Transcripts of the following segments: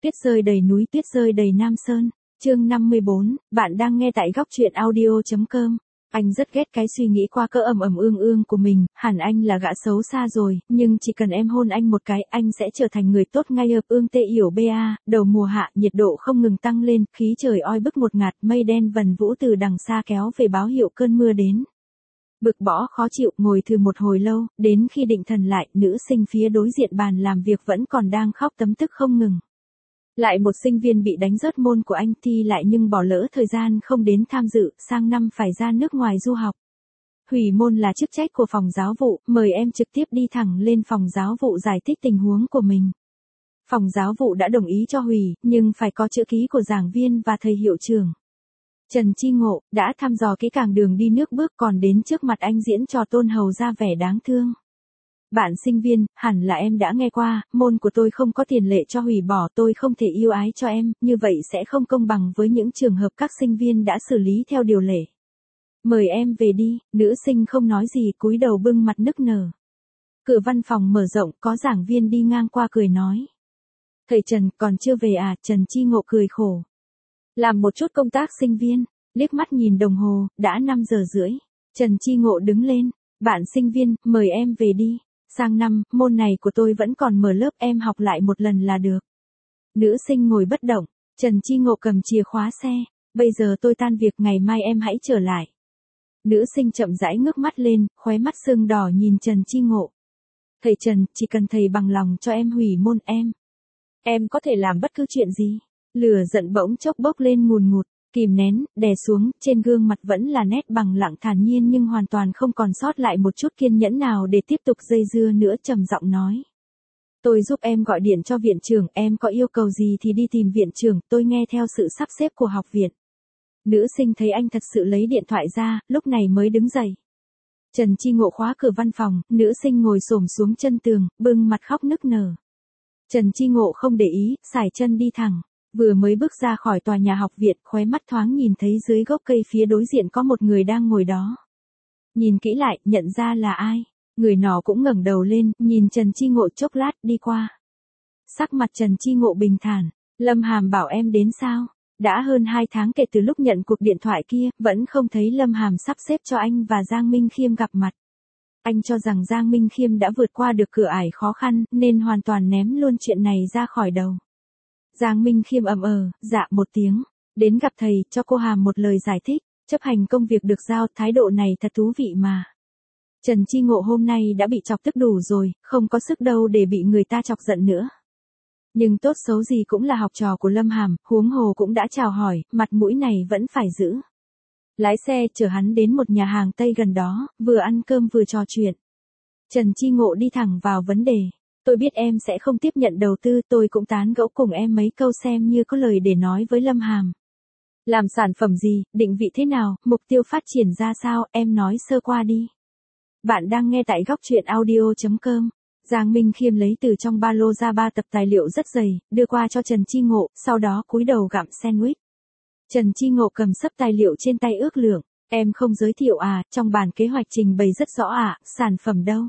Tuyết rơi đầy núi, tuyết rơi đầy Nam Sơn. Chương 54, bạn đang nghe tại góc truyện audio.com. Anh rất ghét cái suy nghĩ qua cỡ ương ương của mình, hẳn anh là gã xấu xa rồi, nhưng chỉ cần em hôn anh một cái, anh sẽ trở thành người tốt ngay ập ương tê yểu ba. Đầu mùa hạ, nhiệt độ không ngừng tăng lên, khí trời oi bức một ngạt, mây đen vần vũ từ đằng xa kéo về báo hiệu cơn mưa đến. Bực bõ khó chịu, ngồi thử một hồi lâu, đến khi định thần lại, nữ sinh phía đối diện bàn làm việc vẫn còn đang khóc tấm tức không ngừng. Lại một sinh viên bị đánh rớt môn của anh thi lại nhưng bỏ lỡ thời gian không đến tham dự, sang năm phải ra nước ngoài du học. Hủy môn là chức trách của phòng giáo vụ, mời em trực tiếp đi thẳng lên phòng giáo vụ giải thích tình huống của mình. Phòng giáo vụ đã đồng ý cho hủy, nhưng phải có chữ ký của giảng viên và thầy hiệu trưởng. Trần Chi Ngộ đã thăm dò kỹ càng đường đi nước bước còn đến trước mặt anh diễn trò tôn hầu ra vẻ đáng thương. Bạn sinh viên, hẳn là em đã nghe qua, môn của tôi không có tiền lệ cho hủy bỏ, tôi không thể yêu ái cho em, như vậy sẽ không công bằng với những trường hợp các sinh viên đã xử lý theo điều lệ. Mời em về đi, nữ sinh không nói gì, cúi đầu bưng mặt nức nở. Cửa văn phòng mở rộng, có giảng viên đi ngang qua cười nói. Thầy Trần, còn chưa về à? Trần Chi Ngộ cười khổ. Làm một chút công tác sinh viên, liếc mắt nhìn đồng hồ, đã 5 giờ rưỡi. Trần Chi Ngộ đứng lên, bạn sinh viên, mời em về đi. Sang năm, môn này của tôi vẫn còn mở lớp, em học lại một lần là được. Nữ sinh ngồi bất động, Trần Chi Ngộ cầm chìa khóa xe, bây giờ tôi tan việc, ngày mai em hãy trở lại. Nữ sinh chậm rãi ngước mắt lên, khóe mắt sưng đỏ nhìn Trần Chi Ngộ. Thầy Trần, chỉ cần thầy bằng lòng cho em hủy môn em có thể làm bất cứ chuyện gì. Lửa giận bỗng chốc bốc lên ngùn ngụt, kìm nén, đè xuống, trên gương mặt vẫn là nét bằng lặng thản nhiên nhưng hoàn toàn không còn sót lại một chút kiên nhẫn nào để tiếp tục dây dưa nữa, trầm giọng nói. Tôi giúp em gọi điện cho viện trưởng, em có yêu cầu gì thì đi tìm viện trưởng, tôi nghe theo sự sắp xếp của học viện. Nữ sinh thấy anh thật sự lấy điện thoại ra, lúc này mới đứng dậy. Trần Chi Ngộ khóa cửa văn phòng, nữ sinh ngồi xổm xuống chân tường, bưng mặt khóc nức nở. Trần Chi Ngộ không để ý, sải chân đi thẳng. Vừa mới bước ra khỏi tòa nhà học viện, khóe mắt thoáng nhìn thấy dưới gốc cây phía đối diện có một người đang ngồi đó. Nhìn kỹ lại, nhận ra là ai. Người nọ cũng ngẩng đầu lên, nhìn Trần Chi Ngộ chốc lát, đi qua. Sắc mặt Trần Chi Ngộ bình thản. Lâm Hàm bảo em đến sao? Đã hơn 2 tháng kể từ lúc nhận cuộc điện thoại kia, vẫn không thấy Lâm Hàm sắp xếp cho anh và Giang Minh Khiêm gặp mặt. Anh cho rằng Giang Minh Khiêm đã vượt qua được cửa ải khó khăn, nên hoàn toàn ném luôn chuyện này ra khỏi đầu. Giang Minh Khiêm dạ một tiếng, đến gặp thầy, cho cô Hàm một lời giải thích, chấp hành công việc được giao, thái độ này thật thú vị mà. Trần Chi Ngộ hôm nay đã bị chọc tức đủ rồi, không có sức đâu để bị người ta chọc giận nữa. Nhưng tốt xấu gì cũng là học trò của Lâm Hàm, huống hồ cũng đã chào hỏi, mặt mũi này vẫn phải giữ. Lái xe chở hắn đến một nhà hàng Tây gần đó, vừa ăn cơm vừa trò chuyện. Trần Chi Ngộ đi thẳng vào vấn đề. Tôi biết em sẽ không tiếp nhận đầu tư, tôi cũng tán gẫu cùng em mấy câu xem như có lời để nói với Lâm Hàm. Làm sản phẩm gì, định vị thế nào, mục tiêu phát triển ra sao, em nói sơ qua đi. Bạn đang nghe tại góc truyện audio.com. Giang Minh Khiêm lấy từ trong ba lô ra 3 tập tài liệu rất dày, đưa qua cho Trần Chi Ngộ, sau đó cúi đầu gặm sandwich. Trần Chi Ngộ cầm sấp tài liệu trên tay ước lượng. Em không giới thiệu à, trong bản kế hoạch trình bày rất rõ à, sản phẩm đâu.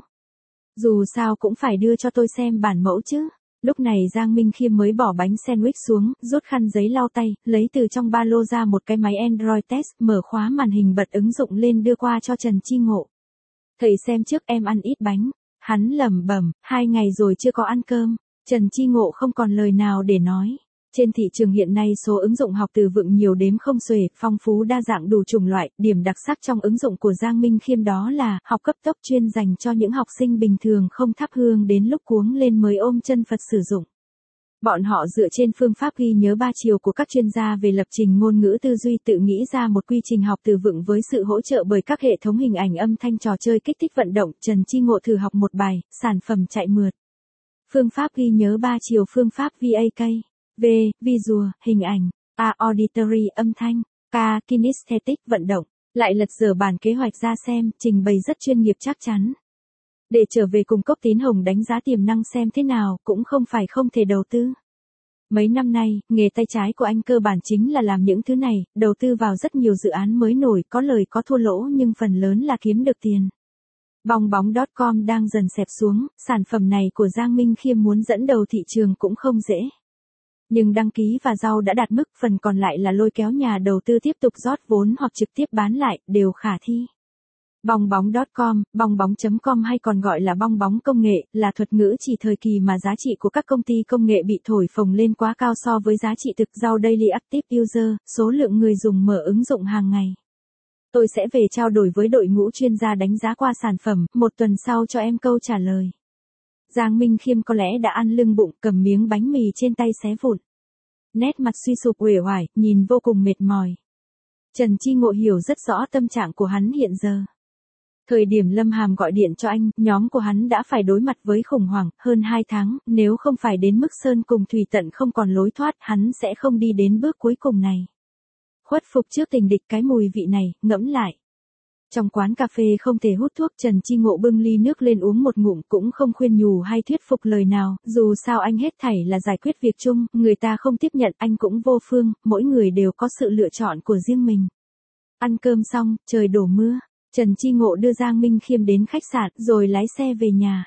Dù sao cũng phải đưa cho tôi xem bản mẫu chứ. Lúc này Giang Minh Khiêm mới bỏ bánh sandwich xuống, rút khăn giấy lau tay, lấy từ trong ba lô ra một cái máy Android test, mở khóa màn hình bật ứng dụng lên đưa qua cho Trần Chi Ngộ. Thầy xem trước, em ăn ít bánh. Hắn lẩm bẩm, 2 ngày rồi chưa có ăn cơm. Trần Chi Ngộ không còn lời nào để nói. Trên thị trường hiện nay số ứng dụng học từ vựng nhiều đếm không xuể, phong phú đa dạng đủ chủng loại, điểm đặc sắc trong ứng dụng của Giang Minh Khiêm đó là học cấp tốc chuyên dành cho những học sinh bình thường không thắp hương đến lúc cuống lên mới ôm chân Phật sử dụng. Bọn họ dựa trên phương pháp ghi nhớ 3 chiều của các chuyên gia về lập trình ngôn ngữ tư duy tự nghĩ ra một quy trình học từ vựng với sự hỗ trợ bởi các hệ thống hình ảnh âm thanh trò chơi kích thích vận động. Trần Chi Ngộ thử học một bài, sản phẩm chạy mượt. Phương pháp ghi nhớ 3 chiều, phương pháp VAK. V. Visual, hình ảnh. A. Auditory, âm thanh. K. Kinesthetic, vận động. Lại lật dở bản kế hoạch ra xem, trình bày rất chuyên nghiệp chắc chắn. Để trở về cùng Cốc Tín Hồng đánh giá tiềm năng xem thế nào, cũng không phải không thể đầu tư. Mấy năm nay, nghề tay trái của anh cơ bản chính là làm những thứ này, đầu tư vào rất nhiều dự án mới nổi, có lời có thua lỗ nhưng phần lớn là kiếm được tiền. Bong bóng.com đang dần xẹp xuống, sản phẩm này của Giang Minh Khiêm muốn dẫn đầu thị trường cũng không dễ. Nhưng đăng ký và rau đã đạt mức, phần còn lại là lôi kéo nhà đầu tư tiếp tục rót vốn hoặc trực tiếp bán lại, đều khả thi. Bongbong.com, bongbong.com hay còn gọi là bong bóng công nghệ, là thuật ngữ chỉ thời kỳ mà giá trị của các công ty công nghệ bị thổi phồng lên quá cao so với giá trị thực. Rau Daily Active User, số lượng người dùng mở ứng dụng hàng ngày. Tôi sẽ về trao đổi với đội ngũ chuyên gia đánh giá qua sản phẩm, một tuần sau cho em câu trả lời. Giang Minh Khiêm có lẽ đã ăn lưng bụng, cầm miếng bánh mì trên tay xé vụn. Nét mặt suy sụp uể oải, nhìn vô cùng mệt mỏi. Trần Chi Ngộ hiểu rất rõ tâm trạng của hắn hiện giờ. Thời điểm Lâm Hàm gọi điện cho anh, nhóm của hắn đã phải đối mặt với khủng hoảng, hơn 2 tháng, nếu không phải đến mức sơn cùng thủy tận không còn lối thoát, hắn sẽ không đi đến bước cuối cùng này. Khuất phục trước tình địch, cái mùi vị này, ngẫm lại. Trong quán cà phê không thể hút thuốc, Trần Chi Ngộ bưng ly nước lên uống một ngụm, cũng không khuyên nhủ hay thuyết phục lời nào, dù sao anh hết thảy là giải quyết việc chung, người ta không tiếp nhận anh cũng vô phương, mỗi người đều có sự lựa chọn của riêng mình. Ăn cơm xong, trời đổ mưa, Trần Chi Ngộ đưa Giang Minh Khiêm đến khách sạn, rồi lái xe về nhà.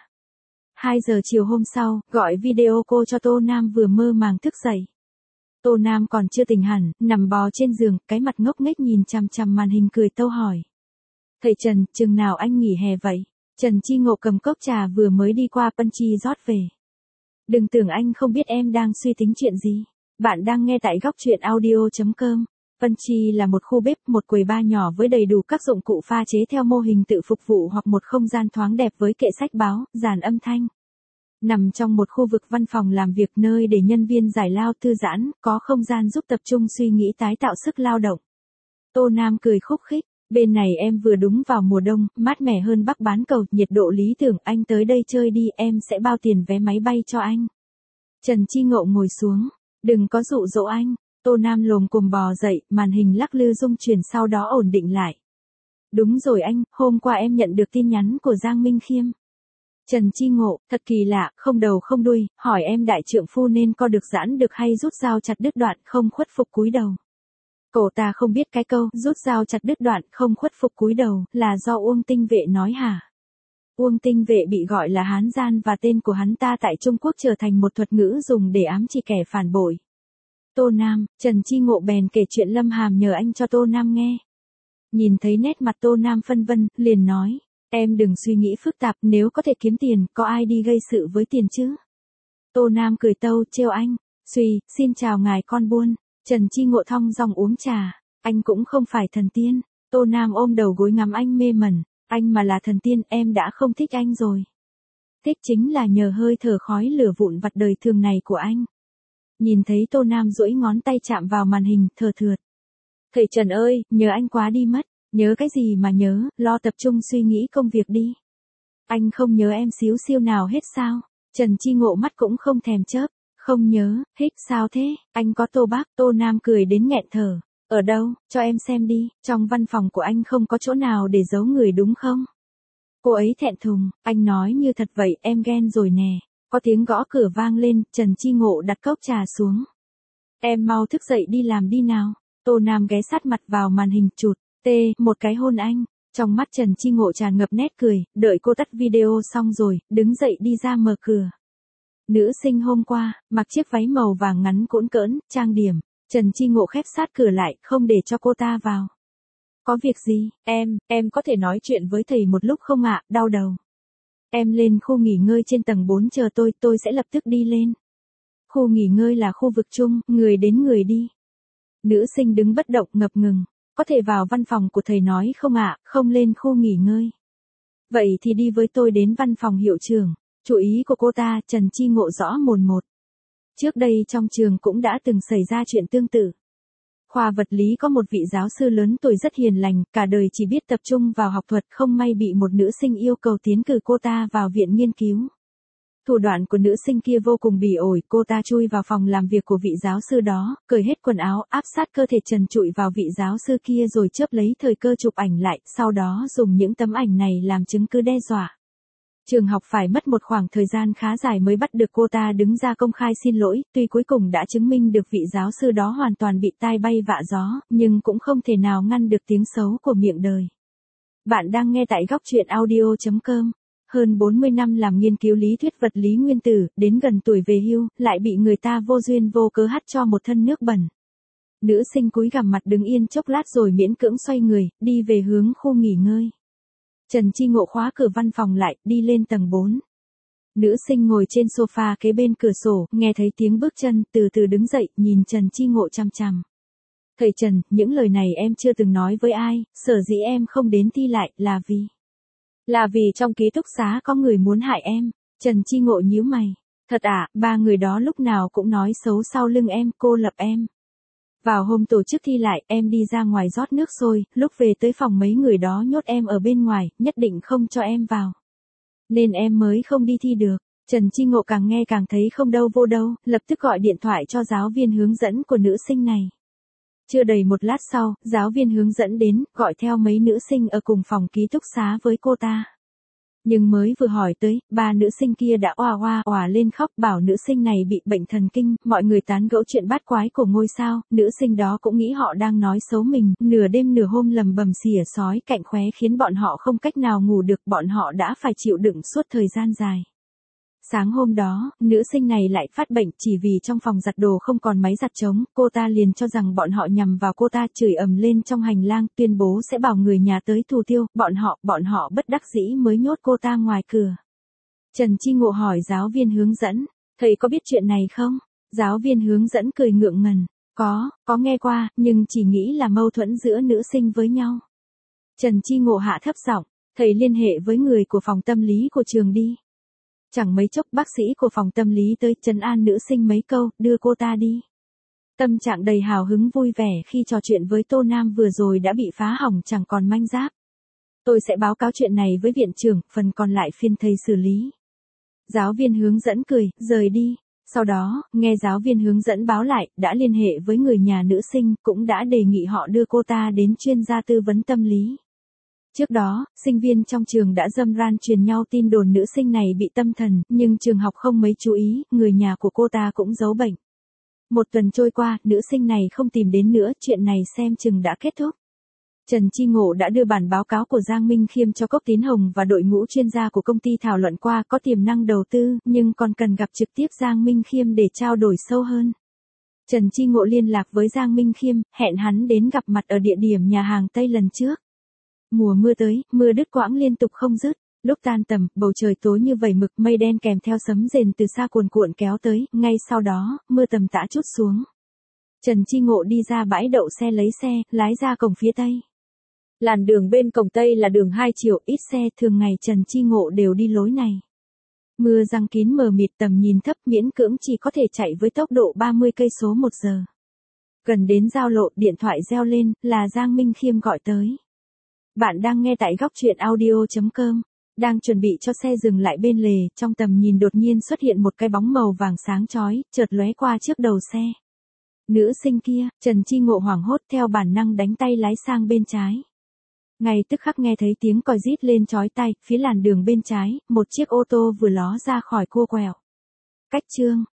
2 giờ chiều hôm sau, gọi video call cho Tô Nam vừa mơ màng thức dậy. Tô Nam còn chưa tỉnh hẳn, nằm bò trên giường, cái mặt ngốc nghếch nhìn chằm chằm màn hình cười tâu hỏi. Thầy Trần, chừng nào anh nghỉ hè vậy? Trần Chi Ngộ cầm cốc trà vừa mới đi qua Punchy rót về. Đừng tưởng anh không biết em đang suy tính chuyện gì. Bạn đang nghe tại góc truyện audio.com. Punchy là một khu bếp, một quầy bar nhỏ với đầy đủ các dụng cụ pha chế theo mô hình tự phục vụ hoặc một không gian thoáng đẹp với kệ sách báo, dàn âm thanh. Nằm trong một khu vực văn phòng làm việc, nơi để nhân viên giải lao thư giãn, có không gian giúp tập trung suy nghĩ, tái tạo sức lao động. Tô Nam cười khúc khích. Bên này em vừa đúng vào mùa đông, mát mẻ hơn Bắc bán cầu, nhiệt độ lý tưởng, anh tới đây chơi đi, em sẽ bao tiền vé máy bay cho anh. Trần Chi Ngộ ngồi xuống, đừng có dụ dỗ anh. Tô Nam lồm cồm bò dậy, màn hình lắc lư rung chuyển sau đó ổn định lại. Đúng rồi anh, hôm qua em nhận được tin nhắn của Giang Minh Khiêm. Trần Chi Ngộ, thật kỳ lạ, không đầu không đuôi, hỏi em đại trượng phu nên co được giãn được hay rút dao chặt đứt đoạn, không khuất phục cúi đầu. Cậu ta không biết cái câu, rút dao chặt đứt đoạn, không khuất phục cúi đầu, là do Uông Tinh Vệ nói hả? Uông Tinh Vệ bị gọi là Hán gian và tên của hắn ta tại Trung Quốc trở thành một thuật ngữ dùng để ám chỉ kẻ phản bội. Tô Nam, Trần Chi Ngộ bèn kể chuyện Lâm Hàm nhờ anh cho Tô Nam nghe. Nhìn thấy nét mặt Tô Nam phân vân, liền nói, em đừng suy nghĩ phức tạp, nếu có thể kiếm tiền, có ai đi gây sự với tiền chứ? Tô Nam cười tâu, trêu anh, xin chào ngài con buôn. Trần Chi Ngộ thong dong uống trà, anh cũng không phải thần tiên. Tô Nam ôm đầu gối ngắm anh mê mẩn, anh mà là thần tiên em đã không thích anh rồi. Thích chính là nhờ hơi thở khói lửa vụn vặt đời thường này của anh. Nhìn thấy Tô Nam duỗi ngón tay chạm vào màn hình, thờ thượt. Thầy Trần ơi, nhớ anh quá đi mất, nhớ cái gì mà nhớ, lo tập trung suy nghĩ công việc đi. Anh không nhớ em xíu xiu nào hết sao? Trần Chi Ngộ mắt cũng không thèm chớp. Không nhớ, hích sao thế, anh có Tô bác, Tô Nam cười đến nghẹn thở. Ở đâu, cho em xem đi, trong văn phòng của anh không có chỗ nào để giấu người đúng không? Cô ấy thẹn thùng, anh nói như thật vậy, em ghen rồi nè. Có tiếng gõ cửa vang lên, Trần Chi Ngộ đặt cốc trà xuống. Em mau thức dậy đi làm đi nào. Tô Nam ghé sát mặt vào màn hình chụt, một cái hôn anh. Trong mắt Trần Chi Ngộ tràn ngập nét cười, đợi cô tắt video xong rồi, đứng dậy đi ra mở cửa. Nữ sinh hôm qua, mặc chiếc váy màu vàng ngắn cũn cỡn, trang điểm. Trần Chi Ngộ khép sát cửa lại, không để cho cô ta vào. Có việc gì, em có thể nói chuyện với thầy một lúc không ạ, đau đầu. Em lên khu nghỉ ngơi trên tầng 4 chờ tôi sẽ lập tức đi lên. Khu nghỉ ngơi là khu vực chung, người đến người đi. Nữ sinh đứng bất động ngập ngừng. Có thể vào văn phòng của thầy nói không ạ, không lên khu nghỉ ngơi. Vậy thì đi với tôi đến văn phòng hiệu trưởng. Chủ ý của cô ta, Trần Chi Ngộ rõ mồn một. Trước đây trong trường cũng đã từng xảy ra chuyện tương tự. Khoa vật lý có một vị giáo sư lớn tuổi rất hiền lành, cả đời chỉ biết tập trung vào học thuật, không may bị một nữ sinh yêu cầu tiến cử cô ta vào viện nghiên cứu. Thủ đoạn của nữ sinh kia vô cùng bỉ ổi, cô ta chui vào phòng làm việc của vị giáo sư đó, cởi hết quần áo, áp sát cơ thể trần trụi vào vị giáo sư kia rồi chớp lấy thời cơ chụp ảnh lại, sau đó dùng những tấm ảnh này làm chứng cứ đe dọa. Trường học phải mất một khoảng thời gian khá dài mới bắt được cô ta đứng ra công khai xin lỗi, tuy cuối cùng đã chứng minh được vị giáo sư đó hoàn toàn bị tai bay vạ gió, nhưng cũng không thể nào ngăn được tiếng xấu của miệng đời. Bạn đang nghe tại góc truyện audio.com. hơn 40 năm làm nghiên cứu lý thuyết vật lý nguyên tử, đến gần tuổi về hưu, lại bị người ta vô duyên vô cớ hắt cho một thân nước bẩn. Nữ sinh cúi gằm mặt đứng yên chốc lát rồi miễn cưỡng xoay người, đi về hướng khu nghỉ ngơi. Trần Chi Ngộ khóa cửa văn phòng lại, đi lên tầng 4. Nữ sinh ngồi trên sofa kế bên cửa sổ, nghe thấy tiếng bước chân, từ từ đứng dậy, nhìn Trần Chi Ngộ chằm chằm. Thầy Trần, những lời này em chưa từng nói với ai, sở dĩ em không đến thi lại, là vì trong ký túc xá có người muốn hại em. Trần Chi Ngộ nhíu mày. Thật à, ba người đó lúc nào cũng nói xấu sau lưng em, cô lập em. Vào hôm tổ chức thi lại, em đi ra ngoài rót nước sôi, lúc về tới phòng mấy người đó nhốt em ở bên ngoài, nhất định không cho em vào. Nên em mới không đi thi được. Trần Chi Ngộ càng nghe càng thấy không đâu vô đâu, lập tức gọi điện thoại cho giáo viên hướng dẫn của nữ sinh này. Chưa đầy một lát sau, giáo viên hướng dẫn đến, gọi theo mấy nữ sinh ở cùng phòng ký túc xá với cô ta. Nhưng mới vừa hỏi tới, ba nữ sinh kia đã òa lên khóc bảo nữ sinh này bị bệnh thần kinh, mọi người tán gẫu chuyện bát quái của ngôi sao, nữ sinh đó cũng nghĩ họ đang nói xấu mình, nửa đêm nửa hôm lầm bầm xỉa sói cạnh khóe khiến bọn họ không cách nào ngủ được, bọn họ đã phải chịu đựng suốt thời gian dài. Sáng hôm đó, nữ sinh này lại phát bệnh chỉ vì trong phòng giặt đồ không còn máy giặt trống, cô ta liền cho rằng bọn họ nhằm vào cô ta, chửi ầm lên trong hành lang, tuyên bố sẽ bảo người nhà tới thủ tiêu, bọn họ bất đắc dĩ mới nhốt cô ta ngoài cửa. Trần Chi Ngộ hỏi giáo viên hướng dẫn, thầy có biết chuyện này không? Giáo viên hướng dẫn cười ngượng ngần, có nghe qua, nhưng chỉ nghĩ là mâu thuẫn giữa nữ sinh với nhau. Trần Chi Ngộ hạ thấp giọng, thầy liên hệ với người của phòng tâm lý của trường đi. Chẳng mấy chốc bác sĩ của phòng tâm lý tới trấn an nữ sinh mấy câu, đưa cô ta đi. Tâm trạng đầy hào hứng vui vẻ khi trò chuyện với Tô Nam vừa rồi đã bị phá hỏng chẳng còn manh giáp. Tôi sẽ báo cáo chuyện này với viện trưởng, phần còn lại phiên thầy xử lý. Giáo viên hướng dẫn cười, rời đi. Sau đó, nghe giáo viên hướng dẫn báo lại, đã liên hệ với người nhà nữ sinh, cũng đã đề nghị họ đưa cô ta đến chuyên gia tư vấn tâm lý. Trước đó, sinh viên trong trường đã râm ran truyền nhau tin đồn nữ sinh này bị tâm thần, nhưng trường học không mấy chú ý, người nhà của cô ta cũng giấu bệnh. Một tuần trôi qua, nữ sinh này không tìm đến nữa, chuyện này xem chừng đã kết thúc. Trần Chi Ngộ đã đưa bản báo cáo của Giang Minh Khiêm cho Cốc Tín Hồng và đội ngũ chuyên gia của công ty thảo luận qua, có tiềm năng đầu tư, nhưng còn cần gặp trực tiếp Giang Minh Khiêm để trao đổi sâu hơn. Trần Chi Ngộ liên lạc với Giang Minh Khiêm, hẹn hắn đến gặp mặt ở địa điểm nhà hàng Tây lần trước. Mùa mưa tới, mưa đứt quãng liên tục không dứt. Lúc tan tầm, bầu trời tối như vẩy mực, mây đen kèm theo sấm rền từ xa cuồn cuộn kéo tới, ngay sau đó, mưa tầm tã trút xuống. Trần Chi Ngộ đi ra bãi đậu xe lấy xe, lái ra cổng phía Tây. Làn đường bên cổng Tây là đường hai chiều, ít xe, thường ngày Trần Chi Ngộ đều đi lối này. Mưa giăng kín mờ mịt, tầm nhìn thấp, miễn cưỡng chỉ có thể chạy với tốc độ 30 cây số một giờ. Gần đến giao lộ, điện thoại reo lên, là Giang Minh Khiêm gọi tới. Bạn đang nghe tại góc truyện audio.com. Đang chuẩn bị cho xe dừng lại bên lề, trong tầm nhìn đột nhiên xuất hiện một cái bóng màu vàng sáng chói, chợt lóe qua trước đầu xe. Nữ sinh kia, Trần Chi Ngộ hoảng hốt theo bản năng đánh tay lái sang bên trái. Ngay tức khắc nghe thấy tiếng còi rít lên chói tai, phía làn đường bên trái, một chiếc ô tô vừa ló ra khỏi cua quẹo. Cách chương